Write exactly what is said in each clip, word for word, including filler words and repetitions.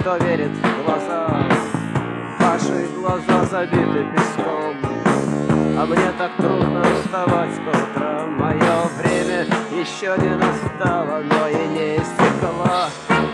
кто верит в глаза. Ваши глаза забиты песком, а мне так трудно вставать по утрам. Мое время еще не настало, но и не истекло.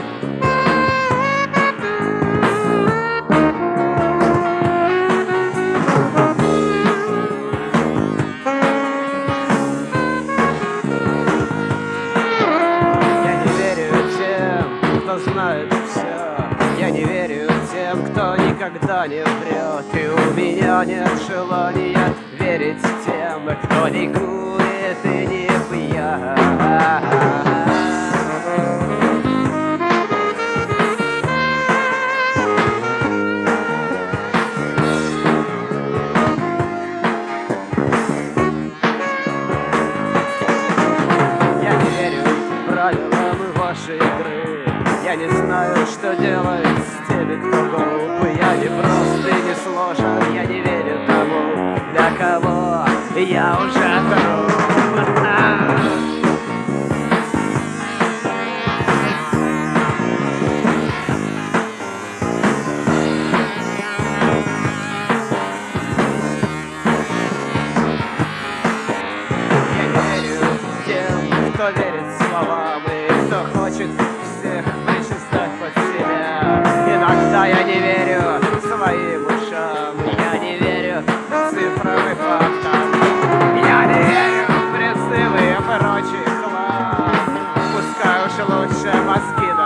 Знает все. Я не верю тем, кто никогда не врет. И у меня нет желания верить тем, кто ликует и не пьян. Я не верю правилам вашей игры. Я не знаю, что делать с теми, кто глуп. Я не прост и не сложен, я не верю тому, для кого я уже труп. Я не верю тем, кто верит словам и кто хочет всех причесать под себя. Иногда я не верю своим ушам, я не верю цифрам и фактам, я не верю в призывы и прочий хлам. Пускай уж лучше мозги